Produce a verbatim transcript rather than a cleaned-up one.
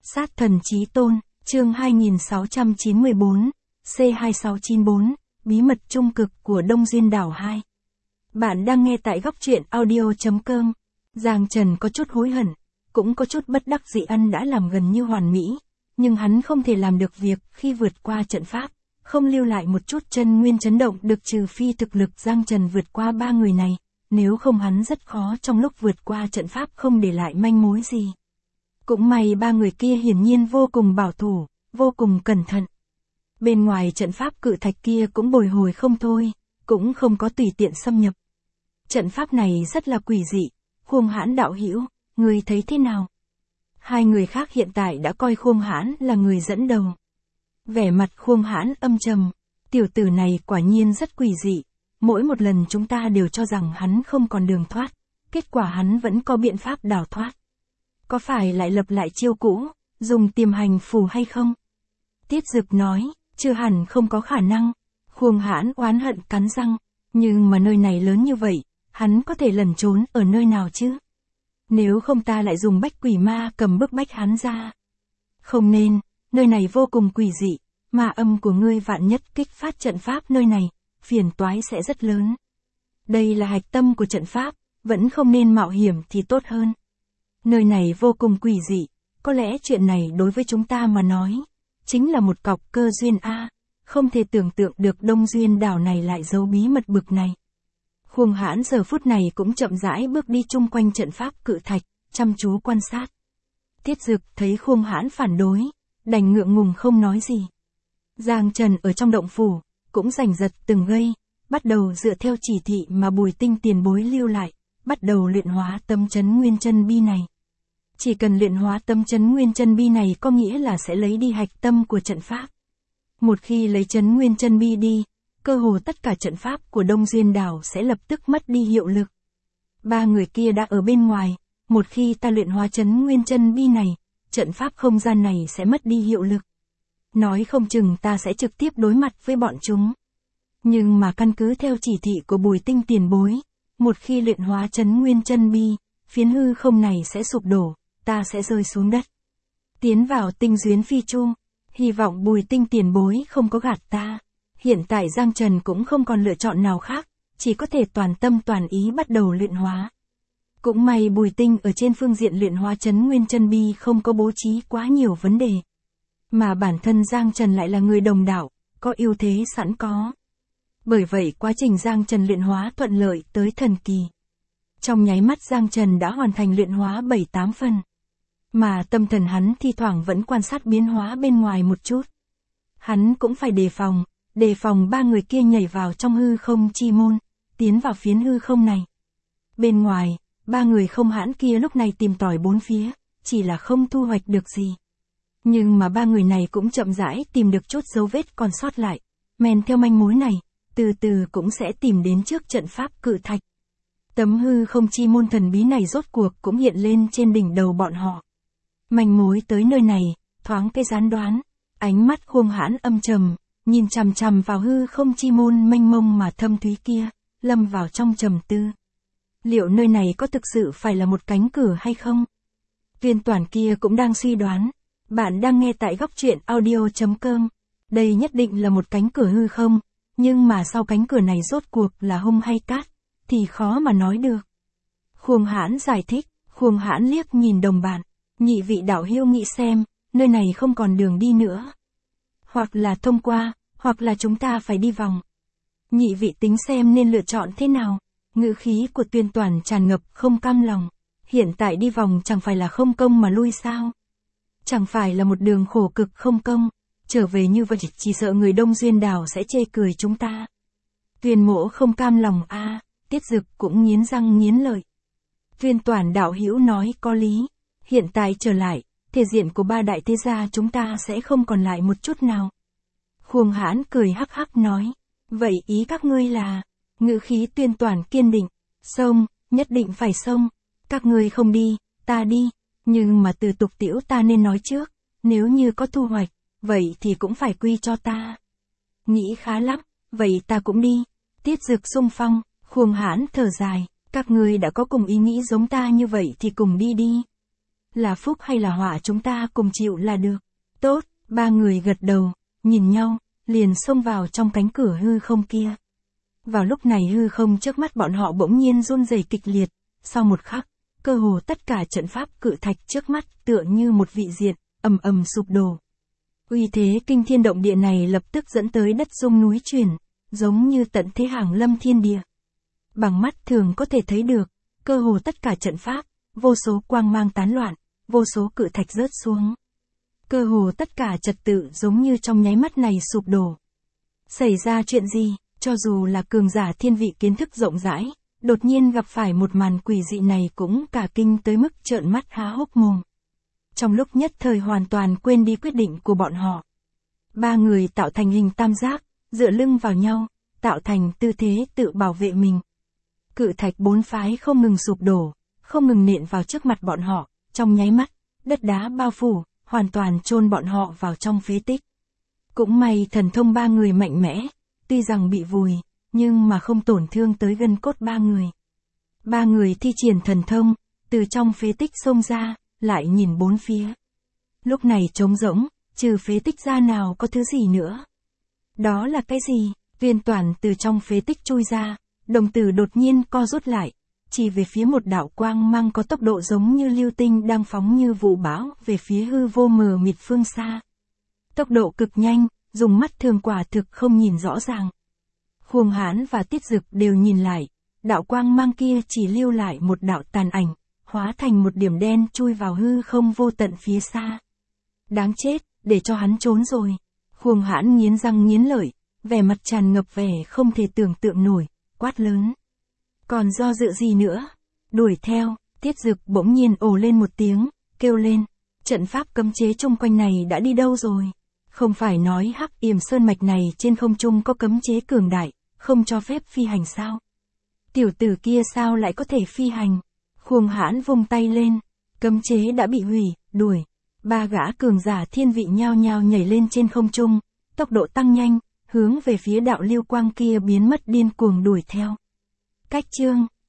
Sát thần chí tôn, chương hai nghìn sáu trăm chín mươi bốn, C hai sáu chín bốn, bí mật trung cực của Đông Duyên đảo hai. Bạn đang nghe tại góc truyện audio chấm com. Giang Trần có chút hối hận, cũng có chút bất đắc dĩ, ăn đã làm gần như hoàn mỹ, nhưng hắn không thể làm được việc khi vượt qua trận pháp, không lưu lại một chút chân nguyên chấn động được, trừ phi thực lực Giang Trần vượt qua ba người này, nếu không hắn rất khó trong lúc vượt qua trận pháp không để lại manh mối gì. Cũng may ba người kia hiển nhiên vô cùng bảo thủ, vô cùng cẩn thận. Bên ngoài trận pháp cự thạch kia cũng bồi hồi không thôi, cũng không có tùy tiện xâm nhập. Trận pháp này rất là quỷ dị. Khuông Hãn đạo hữu, ngươi thấy thế nào? Hai người khác hiện tại đã coi Khuông Hãn là người dẫn đầu. Vẻ mặt Khuông Hãn âm trầm, tiểu tử này quả nhiên rất quỷ dị, mỗi một lần chúng ta đều cho rằng hắn không còn đường thoát, kết quả hắn vẫn có biện pháp đào thoát. Có phải lại lập lại chiêu cũ, dùng tiềm hành phù hay không? Tiết Dực nói, chưa hẳn không có khả năng. Khuông Hãn oán hận cắn răng, nhưng mà nơi này lớn như vậy, hắn có thể lẩn trốn ở nơi nào chứ? Nếu không ta lại dùng bách quỷ ma cầm bức bách hắn ra. Không nên, nơi này vô cùng quỷ dị, ma âm của ngươi vạn nhất kích phát trận pháp nơi này, phiền toái sẽ rất lớn. Đây là hạch tâm của trận pháp, vẫn không nên mạo hiểm thì tốt hơn. Nơi này vô cùng quỷ dị, có lẽ chuyện này đối với chúng ta mà nói, chính là một cọc cơ duyên a, không thể tưởng tượng được Đông Duyên đảo này lại giấu bí mật bực này. Khuông Hãn giờ phút này cũng chậm rãi bước đi chung quanh trận pháp cự thạch, chăm chú quan sát. Tiết Dực thấy Khuông Hãn phản đối, đành ngượng ngùng không nói gì. Giang Trần ở trong động phủ, cũng giành giật từng gây, bắt đầu dựa theo chỉ thị mà Bùi Tinh tiền bối lưu lại, bắt đầu luyện hóa tâm chấn nguyên chân bi này. Chỉ cần luyện hóa tâm chấn nguyên chân bi này có nghĩa là sẽ lấy đi hạch tâm của trận pháp. Một khi lấy chấn nguyên chân bi đi, cơ hồ tất cả trận pháp của Đông Duyên đảo sẽ lập tức mất đi hiệu lực. Ba người kia đã ở bên ngoài, một khi ta luyện hóa chấn nguyên chân bi này, trận pháp không gian này sẽ mất đi hiệu lực. Nói không chừng ta sẽ trực tiếp đối mặt với bọn chúng. Nhưng mà căn cứ theo chỉ thị của Bùi Tinh tiền bối, một khi luyện hóa chấn nguyên chân bi, phiến hư không này sẽ sụp đổ, ta sẽ rơi xuống đất. Tiến vào tinh duyến phi chu, hy vọng Bùi Tinh tiền bối không có gạt ta. Hiện tại Giang Trần cũng không còn lựa chọn nào khác, chỉ có thể toàn tâm toàn ý bắt đầu luyện hóa. Cũng may Bùi Tinh ở trên phương diện luyện hóa chấn nguyên chân bi không có bố trí quá nhiều vấn đề. Mà bản thân Giang Trần lại là người đồng đạo, có ưu thế sẵn có. Bởi vậy quá trình Giang Trần luyện hóa thuận lợi tới thần kỳ. Trong nháy mắt Giang Trần đã hoàn thành luyện hóa bảy tám phần. Mà tâm thần hắn thi thoảng vẫn quan sát biến hóa bên ngoài một chút. Hắn cũng phải đề phòng, đề phòng ba người kia nhảy vào trong hư không chi môn, tiến vào phiến hư không này. Bên ngoài, ba người Không Hãn kia lúc này tìm tòi bốn phía, chỉ là không thu hoạch được gì. Nhưng mà ba người này cũng chậm rãi tìm được chút dấu vết còn sót lại, men theo manh mối này, từ từ cũng sẽ tìm đến trước trận pháp cự thạch. Tấm hư không chi môn thần bí này rốt cuộc cũng hiện lên trên đỉnh đầu bọn họ. Manh mối tới nơi này, thoáng cái gián đoán, ánh mắt Khuông Hãn âm trầm, nhìn chằm chằm vào hư không chi môn mênh mông mà thâm thúy kia, lâm vào trong trầm tư. Liệu nơi này có thực sự phải là một cánh cửa hay không? Viên Toản kia cũng đang suy đoán. Bạn đang nghe tại góc truyện audio chấm com. Đây nhất định là một cánh cửa hư không, nhưng mà sau cánh cửa này rốt cuộc là hung hay cát, thì khó mà nói được. Khuông Hãn giải thích, Khuông Hãn liếc nhìn đồng bạn, nhị vị đạo hữu nghĩ xem, nơi này không còn đường đi nữa. Hoặc là thông qua, hoặc là chúng ta phải đi vòng. Nhị vị tính xem nên lựa chọn thế nào. Ngữ khí của Viên Toản tràn ngập không cam lòng. Hiện tại đi vòng chẳng phải là không công mà lui sao? Chẳng phải là một đường khổ cực không công, trở về như vậy chỉ sợ người Đông Duyên đảo sẽ chê cười chúng ta. Viên Mỗ không cam lòng a, à, Tiết Dực cũng nghiến răng nghiến lợi. Viên Toản đạo hữu nói có lý, hiện tại trở lại, thể diện của ba đại thế gia chúng ta sẽ không còn lại một chút nào. Khuông Hãn cười hắc hắc nói, vậy ý các ngươi là, ngữ khí Viên Toản kiên định, xông, nhất định phải xông, các ngươi không đi, ta đi. Nhưng mà từ tục tiểu ta nên nói trước, nếu như có thu hoạch, vậy thì cũng phải quy cho ta. Nghĩ khá lắm, vậy ta cũng đi. Tiết Dực xung phong, Khuông Hãn thở dài, các ngươi đã có cùng ý nghĩ giống ta như vậy thì cùng đi đi. là phúc hay là họa chúng ta cùng chịu là được. Tốt, ba người gật đầu, nhìn nhau, liền xông vào trong cánh cửa hư không kia. Vào lúc này hư không trước mắt bọn họ bỗng nhiên run rẩy kịch liệt, sau một khắc, cơ hồ tất cả trận pháp cự thạch trước mắt tựa như một vị diện, ầm ầm sụp đổ. Uy thế kinh thiên động địa này lập tức dẫn tới đất rung núi chuyển, giống như tận thế hàng lâm thiên địa. Bằng mắt thường có thể thấy được, cơ hồ tất cả trận pháp, vô số quang mang tán loạn, vô số cự thạch rớt xuống. Cơ hồ tất cả trật tự giống như trong nháy mắt này sụp đổ. Xảy ra chuyện gì, cho dù là cường giả thiên vị kiến thức rộng rãi, đột nhiên gặp phải một màn quỷ dị này cũng cả kinh tới mức trợn mắt há hốc mồm. Trong lúc nhất thời hoàn toàn quên đi quyết định của bọn họ. Ba người tạo thành hình tam giác, dựa lưng vào nhau, tạo thành tư thế tự bảo vệ mình. Cự thạch bốn phái không ngừng sụp đổ, không ngừng nện vào trước mặt bọn họ, trong nháy mắt, đất đá bao phủ, hoàn toàn chôn bọn họ vào trong phế tích. Cũng may thần thông ba người mạnh mẽ, tuy rằng bị vùi, nhưng mà không tổn thương tới gân cốt ba người. Ba người thi triển thần thông, từ trong phế tích xông ra, lại nhìn bốn phía. Lúc này trống rỗng, trừ phế tích ra nào có thứ gì nữa. Đó là cái gì? Viên Toản từ trong phế tích chui ra, đồng tử đột nhiên co rút lại, chỉ về phía một đạo quang mang có tốc độ giống như lưu tinh đang phóng như vụ bão về phía hư vô mờ mịt phương xa. Tốc độ cực nhanh, dùng mắt thường quả thực không nhìn rõ ràng. Khuông Hãn và Tiết Dực đều nhìn lại, đạo quang mang kia chỉ lưu lại một đạo tàn ảnh, hóa thành một điểm đen chui vào hư không vô tận phía xa. Đáng chết, để cho hắn trốn rồi. Khuông Hãn nghiến răng nghiến lợi, vẻ mặt tràn ngập vẻ không thể tưởng tượng nổi, quát lớn. Còn do dự gì nữa? Đuổi theo, Tiết Dực bỗng nhiên ồ lên một tiếng, kêu lên. Trận pháp cấm chế chung quanh này đã đi đâu rồi? Không phải nói Hắc Yểm Sơn mạch này trên không trung có cấm chế cường đại, không cho phép phi hành sao? Tiểu tử kia sao lại có thể phi hành? Khuông Hãn vung tay lên, cấm chế đã bị hủy, đuổi. Ba gã cường giả thiên vị nhao nhao nhảy lên trên không trung, tốc độ tăng nhanh, hướng về phía đạo lưu quang kia biến mất điên cuồng đuổi theo. Cách chương